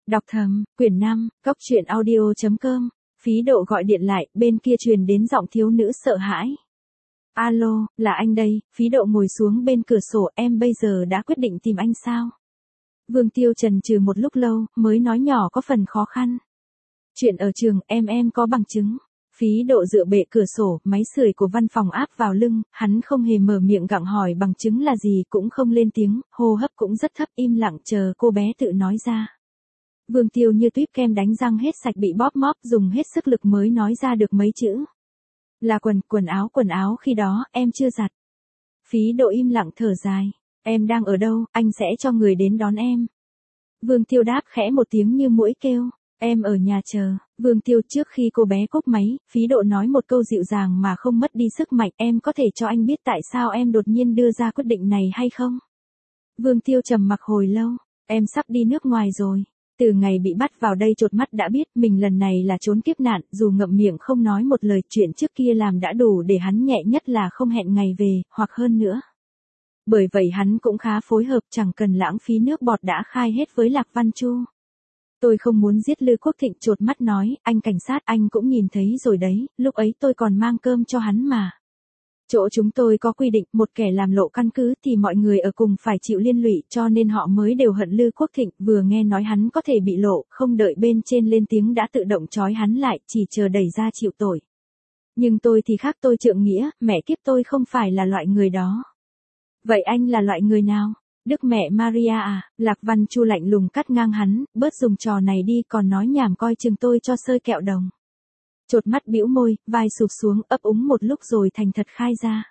Đọc thầm, quyển 5, Cốc truyện audio.com. Phí Độ gọi điện lại, bên kia truyền đến giọng thiếu nữ sợ hãi. Alo, là anh đây. Phí Độ ngồi xuống bên cửa sổ, em bây giờ đã quyết định tìm anh sao? Vương Tiêu chần chừ một lúc lâu, mới nói nhỏ có phần khó khăn. Chuyện ở trường, em có bằng chứng. Phí Độ dựa bệ cửa sổ, máy sưởi của văn phòng áp vào lưng, hắn không hề mở miệng gặng hỏi bằng chứng là gì, cũng không lên tiếng, hô hấp cũng rất thấp, im lặng chờ cô bé tự nói ra. Vương Tiêu như tuýp kem đánh răng hết sạch bị bóp móp, dùng hết sức lực mới nói ra được mấy chữ. Là quần áo khi đó, em chưa giặt. Phí Độ im lặng thở dài. Em đang ở đâu, anh sẽ cho người đến đón em. Vương Tiêu đáp khẽ một tiếng như muỗi kêu. Em ở nhà chờ. Vương Tiêu trước khi cô bé cúp máy, Phí Độ nói một câu dịu dàng mà không mất đi sức mạnh. Em có thể cho anh biết tại sao em đột nhiên đưa ra quyết định này hay không? Vương Tiêu trầm mặc hồi lâu. Em sắp đi nước ngoài rồi. Từ ngày bị bắt vào đây chột mắt đã biết mình lần này là trốn kiếp nạn, dù ngậm miệng không nói một lời, chuyện trước kia làm đã đủ để hắn nhẹ nhất là không hẹn ngày về, hoặc hơn nữa. Bởi vậy hắn cũng khá phối hợp, chẳng cần lãng phí nước bọt đã khai hết với Lạc Văn Chu. Tôi không muốn giết Lư Quốc Thịnh, chột mắt nói, anh cảnh sát, anh cũng nhìn thấy rồi đấy, lúc ấy tôi còn mang cơm cho hắn mà. Chỗ chúng tôi có quy định, một kẻ làm lộ căn cứ thì mọi người ở cùng phải chịu liên lụy, cho nên họ mới đều hận Lư Quốc Thịnh, vừa nghe nói hắn có thể bị lộ, không đợi bên trên lên tiếng đã tự động trói hắn lại, chỉ chờ đẩy ra chịu tội. Nhưng tôi thì khác, tôi trượng nghĩa, mẹ kiếp tôi không phải là loại người đó. Vậy anh là loại người nào? Đức mẹ Maria à? Lạc Văn Chu lạnh lùng cắt ngang hắn, bớt dùng trò này đi, còn nói nhảm coi chừng tôi cho sơi kẹo đồng. Chột mắt bĩu môi, vai sụp xuống, ấp úng một lúc rồi thành thật khai ra.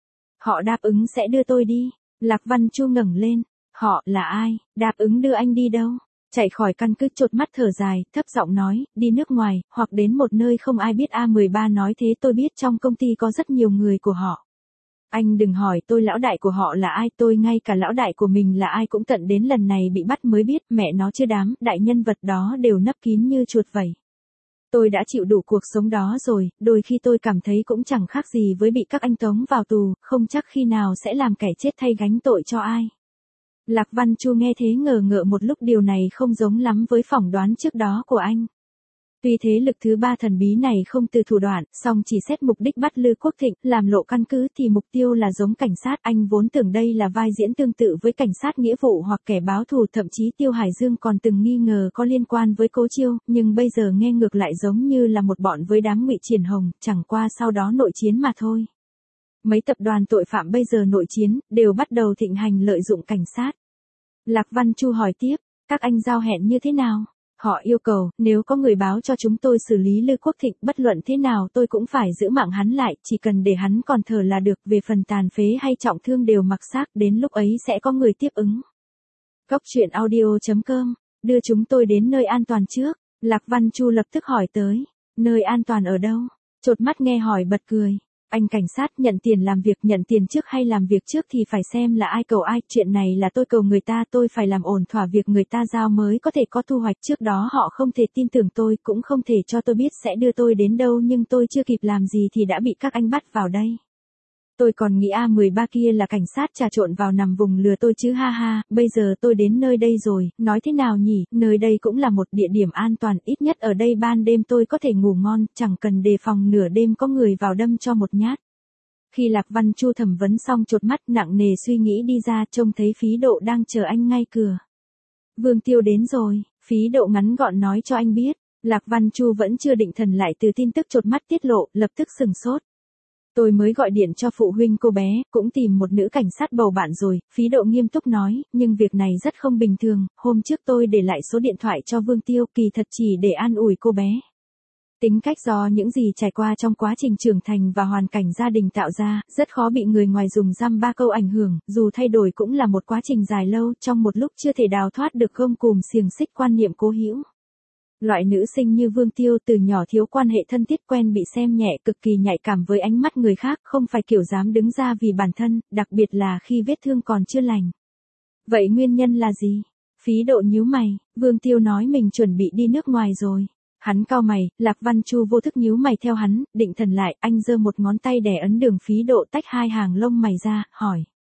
Họ đáp ứng sẽ đưa tôi đi. Lạc Văn Chu ngẩng lên. Họ là ai? Đáp ứng đưa anh đi đâu? Chạy khỏi căn cứ. Chột mắt thở dài, thấp giọng nói, đi nước ngoài, hoặc đến một nơi không ai biết. A13 nói thế, tôi biết trong công ty có rất nhiều người của họ. Anh đừng hỏi tôi lão đại của họ là ai, tôi ngay cả lão đại của mình là ai cũng tận đến lần này bị bắt mới biết, mẹ nó chưa đám, đại nhân vật đó đều nấp kín như chuột vậy. Tôi đã chịu đủ cuộc sống đó rồi, đôi khi tôi cảm thấy cũng chẳng khác gì với bị các anh tống vào tù, không chắc khi nào sẽ làm kẻ chết thay gánh tội cho ai. Lạc Văn Chu nghe thế ngờ ngợ một lúc, điều này không giống lắm với phỏng đoán trước đó của anh. Tuy thế lực thứ ba thần bí này không từ thủ đoạn, song chỉ xét mục đích bắt Lư Quốc Thịnh, làm lộ căn cứ thì mục tiêu là giống cảnh sát. Anh vốn tưởng đây là vai diễn tương tự với cảnh sát nghĩa vụ hoặc kẻ báo thù, thậm chí Tiêu Hải Dương còn từng nghi ngờ có liên quan với Cố Chiêu, nhưng bây giờ nghe ngược lại giống như là một bọn với đám Ngụy Triển Hồng, chẳng qua sau đó nội chiến mà thôi. Mấy tập đoàn tội phạm bây giờ nội chiến, đều bắt đầu thịnh hành lợi dụng cảnh sát. Lạc Văn Chu hỏi tiếp, các anh giao hẹn như thế nào? Họ yêu cầu, nếu có người báo cho chúng tôi xử lý Lư Quốc Thịnh, bất luận thế nào tôi cũng phải giữ mạng hắn lại, chỉ cần để hắn còn thở là được, về phần tàn phế hay trọng thương đều mặc xác, đến lúc ấy sẽ có người tiếp ứng. Cốc truyện audio.com, đưa chúng tôi đến nơi an toàn trước. Lạc Văn Chu lập tức hỏi tới, nơi an toàn ở đâu? Chột mắt nghe hỏi bật cười. Anh cảnh sát, nhận tiền làm việc, nhận tiền trước hay làm việc trước thì phải xem là ai cầu ai, chuyện này là tôi cầu người ta, tôi phải làm ổn thỏa việc người ta giao mới có thể có thu hoạch, trước đó họ không thể tin tưởng tôi, cũng không thể cho tôi biết sẽ đưa tôi đến đâu, nhưng tôi chưa kịp làm gì thì đã bị các anh bắt vào đây. Tôi còn nghĩ A13 kia là cảnh sát trà trộn vào nằm vùng lừa tôi chứ, ha ha, bây giờ tôi đến nơi đây rồi, nói thế nào nhỉ, nơi đây cũng là một địa điểm an toàn, ít nhất ở đây ban đêm tôi có thể ngủ ngon, chẳng cần đề phòng nửa đêm có người vào đâm cho một nhát. Khi Lạc Văn Chu thẩm vấn xong, chột mắt nặng nề suy nghĩ đi ra, trông thấy Phí Độ đang chờ anh ngay cửa. Vương Tiêu đến rồi. Phí Độ ngắn gọn nói cho anh biết. Lạc Văn Chu vẫn chưa định thần lại từ tin tức chột mắt tiết lộ, lập tức sừng sốt. Tôi mới gọi điện cho phụ huynh cô bé, cũng tìm một nữ cảnh sát bầu bạn rồi. Phí Độ nghiêm túc nói, nhưng việc này rất không bình thường, hôm trước tôi để lại số điện thoại cho Vương Tiêu, kỳ thật chỉ để an ủi cô bé. Tính cách do những gì trải qua trong quá trình trưởng thành và hoàn cảnh gia đình tạo ra, rất khó bị người ngoài dùng dăm ba câu ảnh hưởng, dù thay đổi cũng là một quá trình dài lâu, trong một lúc chưa thể đào thoát được gông cùm xiềng xích quan niệm cố hữu. Loại nữ sinh như Vương Tiêu từ nhỏ thiếu quan hệ thân thiết, quen bị xem nhẹ, cực kỳ nhạy cảm với ánh mắt người khác, không phải kiểu dám đứng ra vì bản thân, đặc biệt là khi vết thương còn chưa lành. Vậy nguyên nhân là gì? Phí Độ nhíu mày. Vương Tiêu nói mình chuẩn bị đi nước ngoài rồi. Hắn cau mày. Lạc Văn Chu vô thức nhíu mày theo hắn, định thần lại, anh giơ một ngón tay đè ấn đường. Phí Độ tách hai hàng lông mày ra, hỏi.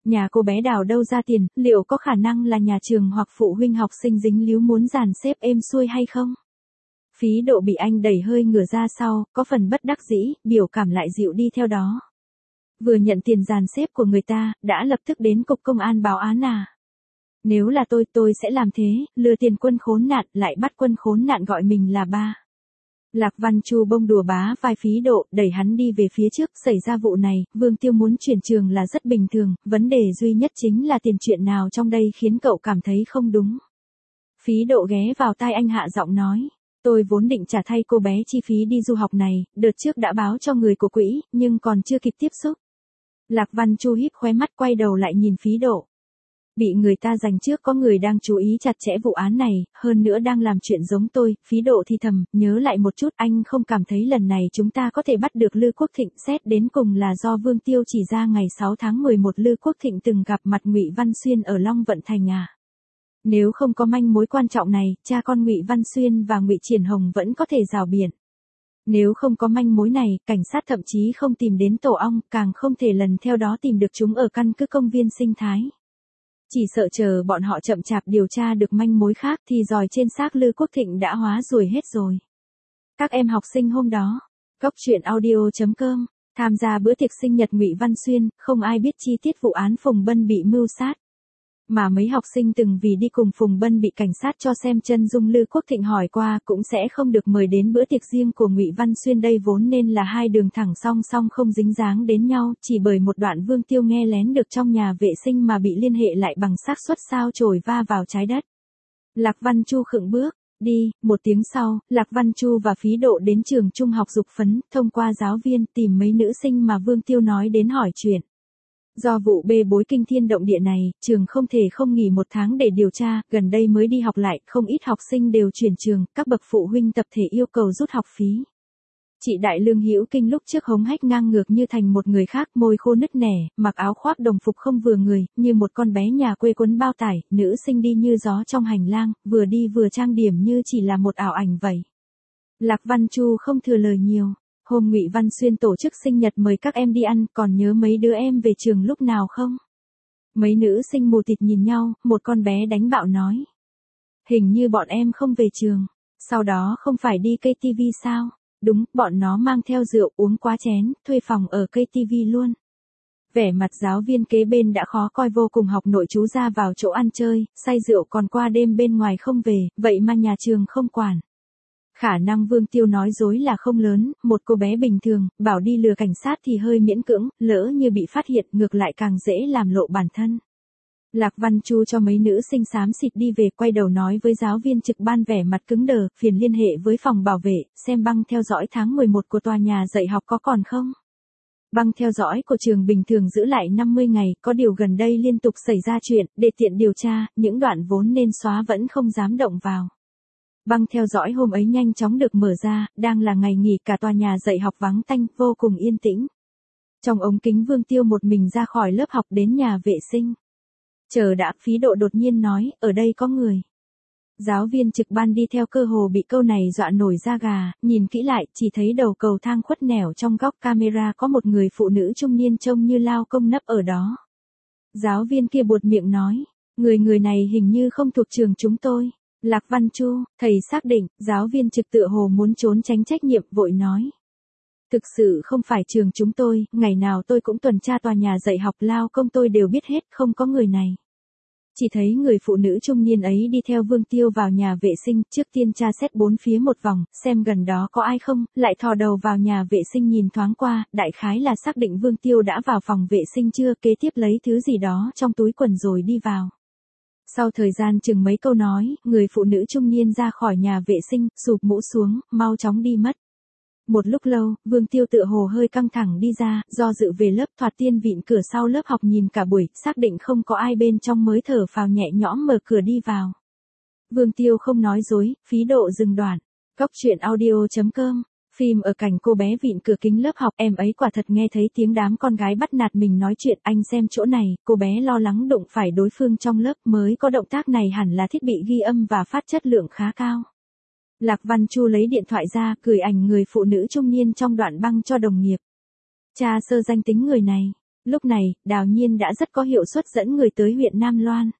nhà cô bé đào đâu ra tiền, liệu có khả năng là nhà trường hoặc phụ huynh học sinh dính líu muốn dàn xếp êm xuôi hay không? Phí Độ bị anh đẩy hơi ngửa ra sau, có phần bất đắc dĩ, biểu cảm lại dịu đi theo đó. Vừa nhận tiền dàn xếp của người ta, đã lập tức đến cục công an báo án à? Nếu là tôi sẽ làm thế, lừa tiền quân khốn nạn, lại bắt quân khốn nạn gọi mình là ba. Lạc Văn Chu bông đùa bá vai Phí Độ, đẩy hắn đi về phía trước, xảy ra vụ này, Vương Tiêu muốn chuyển trường là rất bình thường, vấn đề duy nhất chính là tiền chuyện nào trong đây khiến cậu cảm thấy không đúng. Phí Độ ghé vào tai anh hạ giọng nói, tôi vốn định trả thay cô bé chi phí đi du học này, đợt trước đã báo cho người của quỹ, nhưng còn chưa kịp tiếp xúc. Lạc Văn Chu híp khóe mắt quay đầu lại nhìn Phí Độ. Bị người ta giành trước có người đang chú ý chặt chẽ vụ án này, hơn nữa đang làm chuyện giống tôi, Phí Độ thì thầm, nhớ lại một chút, anh không cảm thấy lần này chúng ta có thể bắt được Lư Quốc Thịnh, xét đến cùng là do Vương Tiêu chỉ ra ngày 6 tháng 11 Lư Quốc Thịnh từng gặp mặt Ngụy Văn Xuyên ở Long Vận Thành à. Nếu không có manh mối quan trọng này, cha con Ngụy Văn Xuyên và Ngụy Triển Hồng vẫn có thể rào biện. Nếu không có manh mối này, cảnh sát thậm chí không tìm đến tổ ong, càng không thể lần theo đó tìm được chúng ở căn cứ công viên sinh thái. Chỉ sợ chờ bọn họ chậm chạp điều tra được manh mối khác thì giòi trên xác Lư Quốc Thịnh đã hóa ruồi hết rồi. Các em học sinh hôm đó, Cốc Truyện Audio.com, tham gia bữa tiệc sinh nhật Ngụy Văn Xuyên, không ai biết chi tiết vụ án Phùng Bân bị mưu sát. Mà mấy học sinh từng vì đi cùng Phùng Bân bị cảnh sát cho xem chân dung Lư Quốc Thịnh hỏi qua cũng sẽ không được mời đến bữa tiệc riêng của Ngụy Văn Xuyên, đây vốn nên là hai đường thẳng song song không dính dáng đến nhau, chỉ bởi một đoạn Vương Tiêu nghe lén được trong nhà vệ sinh mà bị liên hệ lại bằng xác suất sao chổi va vào trái đất. Lạc Văn Chu khựng bước, đi, một tiếng sau, Lạc Văn Chu và Phí Độ đến trường trung học Dục Phấn, thông qua giáo viên tìm mấy nữ sinh mà Vương Tiêu nói đến hỏi chuyện. Do vụ bê bối kinh thiên động địa này, trường không thể không nghỉ 1 tháng để điều tra, gần đây mới đi học lại, không ít học sinh đều chuyển trường, các bậc phụ huynh tập thể yêu cầu rút học phí. Chị Đại Lương Hữu Kinh lúc trước hống hách ngang ngược như thành một người khác, môi khô nứt nẻ, mặc áo khoác đồng phục không vừa người, như một con bé nhà quê quấn bao tải, nữ sinh đi như gió trong hành lang, vừa đi vừa trang điểm như chỉ là một ảo ảnh vậy. Lạc Văn Chu không thừa lời nhiều. Hôm Ngụy Văn Xuyên tổ chức sinh nhật mời các em đi ăn, còn nhớ mấy đứa em về trường lúc nào không? Mấy nữ sinh mù tịt nhìn nhau, một con bé đánh bạo nói. Hình như bọn em không về trường, sau đó không phải đi KTV sao? Đúng, bọn nó mang theo rượu uống quá chén, thuê phòng ở KTV luôn. Vẻ mặt giáo viên kế bên đã khó coi vô cùng, học nội chú ra vào chỗ ăn chơi, say rượu còn qua đêm bên ngoài không về, vậy mà nhà trường không quản. Khả năng Vương Tiêu nói dối là không lớn, một cô bé bình thường, bảo đi lừa cảnh sát thì hơi miễn cưỡng, lỡ như bị phát hiện ngược lại càng dễ làm lộ bản thân. Lạc Văn Chu cho mấy nữ sinh xám xịt đi về, quay đầu nói với giáo viên trực ban vẻ mặt cứng đờ, phiền liên hệ với phòng bảo vệ, xem băng theo dõi tháng 11 của tòa nhà dạy học có còn không. Băng theo dõi của trường bình thường giữ lại 50 ngày, có điều gần đây liên tục xảy ra chuyện, để tiện điều tra, những đoạn vốn nên xóa vẫn không dám động vào. Băng theo dõi hôm ấy nhanh chóng được mở ra, đang là ngày nghỉ, cả tòa nhà dạy học vắng tanh, vô cùng yên tĩnh. Trong ống kính Vương Tiêu một mình ra khỏi lớp học đến nhà vệ sinh. Chờ đã, Phí Độ đột nhiên nói, ở đây có người. Giáo viên trực ban đi theo cơ hồ bị câu này dọa nổi da gà, nhìn kỹ lại, chỉ thấy đầu cầu thang khuất nẻo trong góc camera có một người phụ nữ trung niên trông như lao công nấp ở đó. Giáo viên kia buột miệng nói, người này hình như không thuộc trường chúng tôi. Lạc Văn Chu, thầy xác định, giáo viên trực tựa hồ muốn trốn tránh trách nhiệm, vội nói. Thực sự không phải trường chúng tôi, ngày nào tôi cũng tuần tra tòa nhà dạy học, lao công tôi đều biết hết, không có người này. Chỉ thấy người phụ nữ trung niên ấy đi theo Vương Tiêu vào nhà vệ sinh, trước tiên tra xét bốn phía một vòng, xem gần đó có ai không, lại thò đầu vào nhà vệ sinh nhìn thoáng qua, đại khái là xác định Vương Tiêu đã vào phòng vệ sinh chưa, kế tiếp lấy thứ gì đó trong túi quần rồi đi vào. Sau thời gian chừng mấy câu nói, người phụ nữ trung niên ra khỏi nhà vệ sinh, sụp mũ xuống, mau chóng đi mất. Một lúc lâu, Vương Tiêu tựa hồ hơi căng thẳng đi ra, do dự về lớp, thoạt tiên vịn cửa sau lớp học nhìn cả buổi, xác định không có ai bên trong mới thở phào nhẹ nhõm mở cửa đi vào. Vương Tiêu không nói dối, Phí Độ dừng đoạn. Cốc Truyện Audio.com, phim ở cảnh cô bé vịn cửa kính lớp học, em ấy quả thật nghe thấy tiếng đám con gái bắt nạt mình nói chuyện, anh xem chỗ này, cô bé lo lắng đụng phải đối phương trong lớp, mới có động tác này, hẳn là thiết bị ghi âm và phát chất lượng khá cao. Lạc Văn Chu lấy điện thoại ra, gửi ảnh người phụ nữ trung niên trong đoạn băng cho đồng nghiệp. Tra sơ danh tính người này. Lúc này, Đào Nhiên đã rất có hiệu suất dẫn người tới huyện Nam Loan.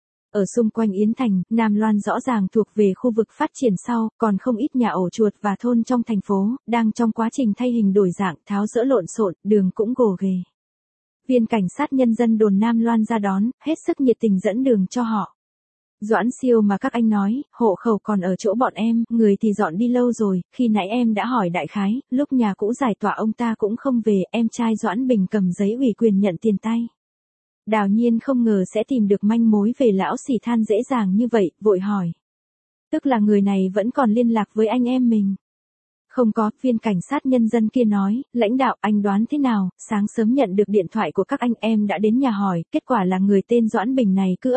Ở xung quanh Yến Thành, Nam Loan rõ ràng thuộc về khu vực phát triển sau, còn không ít nhà ổ chuột và thôn trong thành phố, đang trong quá trình thay hình đổi dạng, tháo dỡ lộn xộn, đường cũng gồ ghề. Viên cảnh sát nhân dân đồn Nam Loan ra đón, hết sức nhiệt tình dẫn đường cho họ. Doãn Siêu mà các anh nói, hộ khẩu còn ở chỗ bọn em, người thì dọn đi lâu rồi, khi nãy em đã hỏi đại khái, lúc nhà cũ giải tỏa ông ta cũng không về, em trai Doãn Bình cầm giấy ủy quyền nhận tiền tay. Đào Nhiên không ngờ sẽ tìm được manh mối về lão xỉ than dễ dàng như vậy, vội hỏi. Tức là người này vẫn còn liên lạc với anh em mình. Không có, viên cảnh sát nhân dân kia nói, lãnh đạo anh đoán thế nào, sáng sớm nhận được điện thoại của các anh em đã đến nhà hỏi, kết quả là người tên Doãn Bình này cứ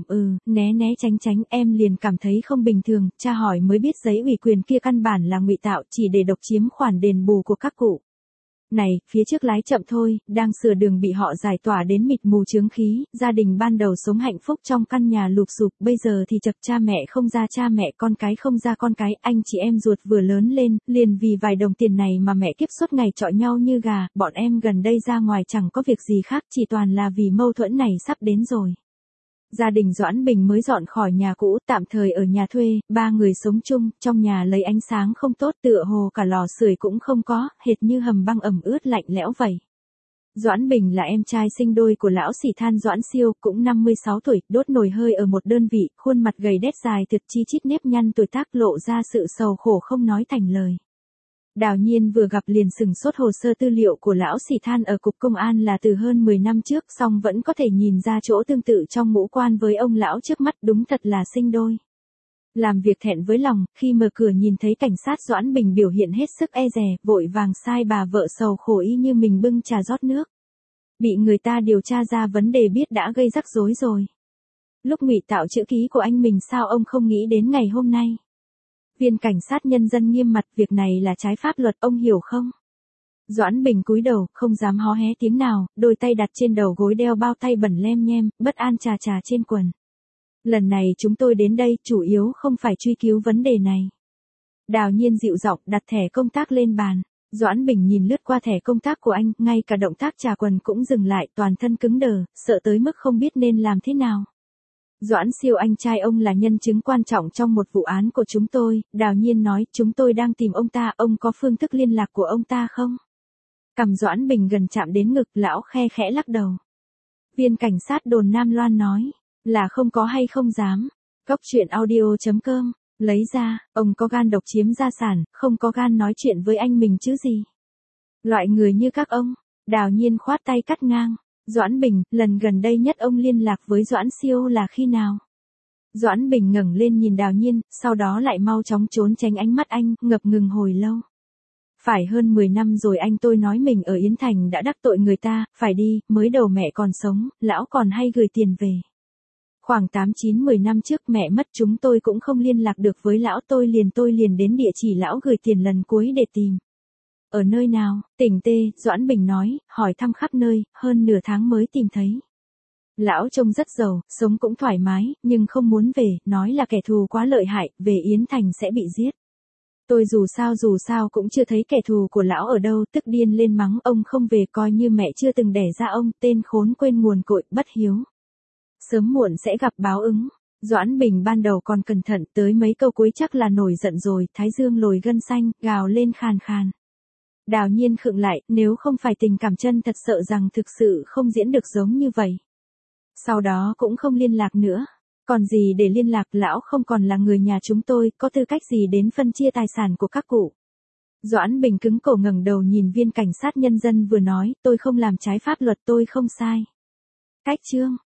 né né tránh tránh, em liền cảm thấy không bình thường, tra hỏi mới biết giấy ủy quyền kia căn bản là ngụy tạo chỉ để độc chiếm khoản đền bù của các cụ. Này, phía trước lái chậm thôi, đang sửa đường bị họ giải tỏa đến mịt mù chướng khí, gia đình ban đầu sống hạnh phúc trong căn nhà lụp xụp, bây giờ thì chật cha mẹ không ra cha mẹ, con cái không ra con cái, anh chị em ruột vừa lớn lên, liền vì vài đồng tiền này mà mẹ kiếp suốt ngày chọi nhau như gà, bọn em gần đây ra ngoài chẳng có việc gì khác, chỉ toàn là vì mâu thuẫn này sắp đến rồi. Gia đình Doãn Bình mới dọn khỏi nhà cũ, tạm thời ở nhà thuê, 3 người sống chung, trong nhà lấy ánh sáng không tốt, tựa hồ cả lò sưởi cũng không có, hệt như hầm băng ẩm ướt lạnh lẽo vậy. Doãn Bình là em trai sinh đôi của lão xỉ than Doãn Siêu, cũng 56 tuổi, đốt nồi hơi ở một đơn vị, khuôn mặt gầy đét dài thực chi chít nếp nhăn tuổi tác lộ ra sự sầu khổ không nói thành lời. Đào Nhiên vừa gặp liền sửng sốt hồ sơ tư liệu của lão xỉ than ở cục công an là từ hơn 10 năm trước, song vẫn có thể nhìn ra chỗ tương tự trong ngũ quan với ông lão trước mắt, đúng thật là sinh đôi. Làm việc thẹn với lòng, khi mở cửa nhìn thấy cảnh sát Doãn Bình biểu hiện hết sức e dè, vội vàng sai bà vợ sầu khổ y như mình bưng trà rót nước. Bị người ta điều tra ra vấn đề biết đã gây rắc rối rồi. Lúc ngụy tạo chữ ký của anh mình sao ông không nghĩ đến ngày hôm nay? Viên cảnh sát nhân dân nghiêm mặt, việc này là trái pháp luật, ông hiểu không? Doãn Bình cúi đầu, không dám hó hé tiếng nào, đôi tay đặt trên đầu gối đeo bao tay bẩn lem nhem, bất an chà chà trên quần. Lần này chúng tôi đến đây, chủ yếu không phải truy cứu vấn đề này. Đào Nhiên dịu giọng đặt thẻ công tác lên bàn. Doãn Bình nhìn lướt qua thẻ công tác của anh, ngay cả động tác chà quần cũng dừng lại, toàn thân cứng đờ, sợ tới mức không biết nên làm thế nào. Doãn Siêu anh trai ông là nhân chứng quan trọng trong một vụ án của chúng tôi, Đào Nhiên nói, chúng tôi đang tìm ông ta, ông có phương thức liên lạc của ông ta không? Cằm Doãn Bình gần chạm đến ngực, lão khe khẽ lắc đầu. Viên cảnh sát đồn Nam Loan nói, là không có hay không dám. Cóc truyện audio.com, lấy ra, ông có gan độc chiếm gia sản, không có gan nói chuyện với anh mình chứ gì. Loại người như các ông, Đào Nhiên khoát tay cắt ngang. Doãn Bình, lần gần đây nhất ông liên lạc với Doãn Siêu là khi nào? Doãn Bình ngẩng lên nhìn Đào Nhiên, sau đó lại mau chóng trốn tránh ánh mắt anh, ngập ngừng hồi lâu. Phải hơn 10 năm rồi anh, tôi nói mình ở Yến Thành đã đắc tội người ta, phải đi, mới đầu mẹ còn sống, lão còn hay gửi tiền về. Khoảng 8-9-10 năm trước mẹ mất, chúng tôi cũng không liên lạc được với lão, tôi liền đến địa chỉ lão gửi tiền lần cuối để tìm. Ở nơi nào? Tỉnh T, Doãn Bình nói, hỏi thăm khắp nơi, hơn nửa tháng mới tìm thấy. Lão trông rất giàu, sống cũng thoải mái, nhưng không muốn về, nói là kẻ thù quá lợi hại, về Yến Thành sẽ bị giết. Tôi dù sao cũng chưa thấy kẻ thù của lão ở đâu, tức điên lên mắng ông không về, coi như mẹ chưa từng đẻ ra ông, tên khốn quên nguồn cội, bất hiếu. Sớm muộn sẽ gặp báo ứng. Doãn Bình ban đầu còn cẩn thận, tới mấy câu cuối chắc là nổi giận rồi, thái dương lồi gân xanh, gào lên khàn khàn. Đào Nhiên khựng lại, nếu không phải tình cảm chân thật sợ rằng thực sự không diễn được giống như vậy. Sau đó cũng không liên lạc nữa. Còn gì để liên lạc, lão không còn là người nhà chúng tôi, có tư cách gì đến phân chia tài sản của các cụ. Doãn Bình cứng cổ ngẩng đầu nhìn viên cảnh sát nhân dân vừa nói, tôi không làm trái pháp luật, tôi không sai. Cách chương.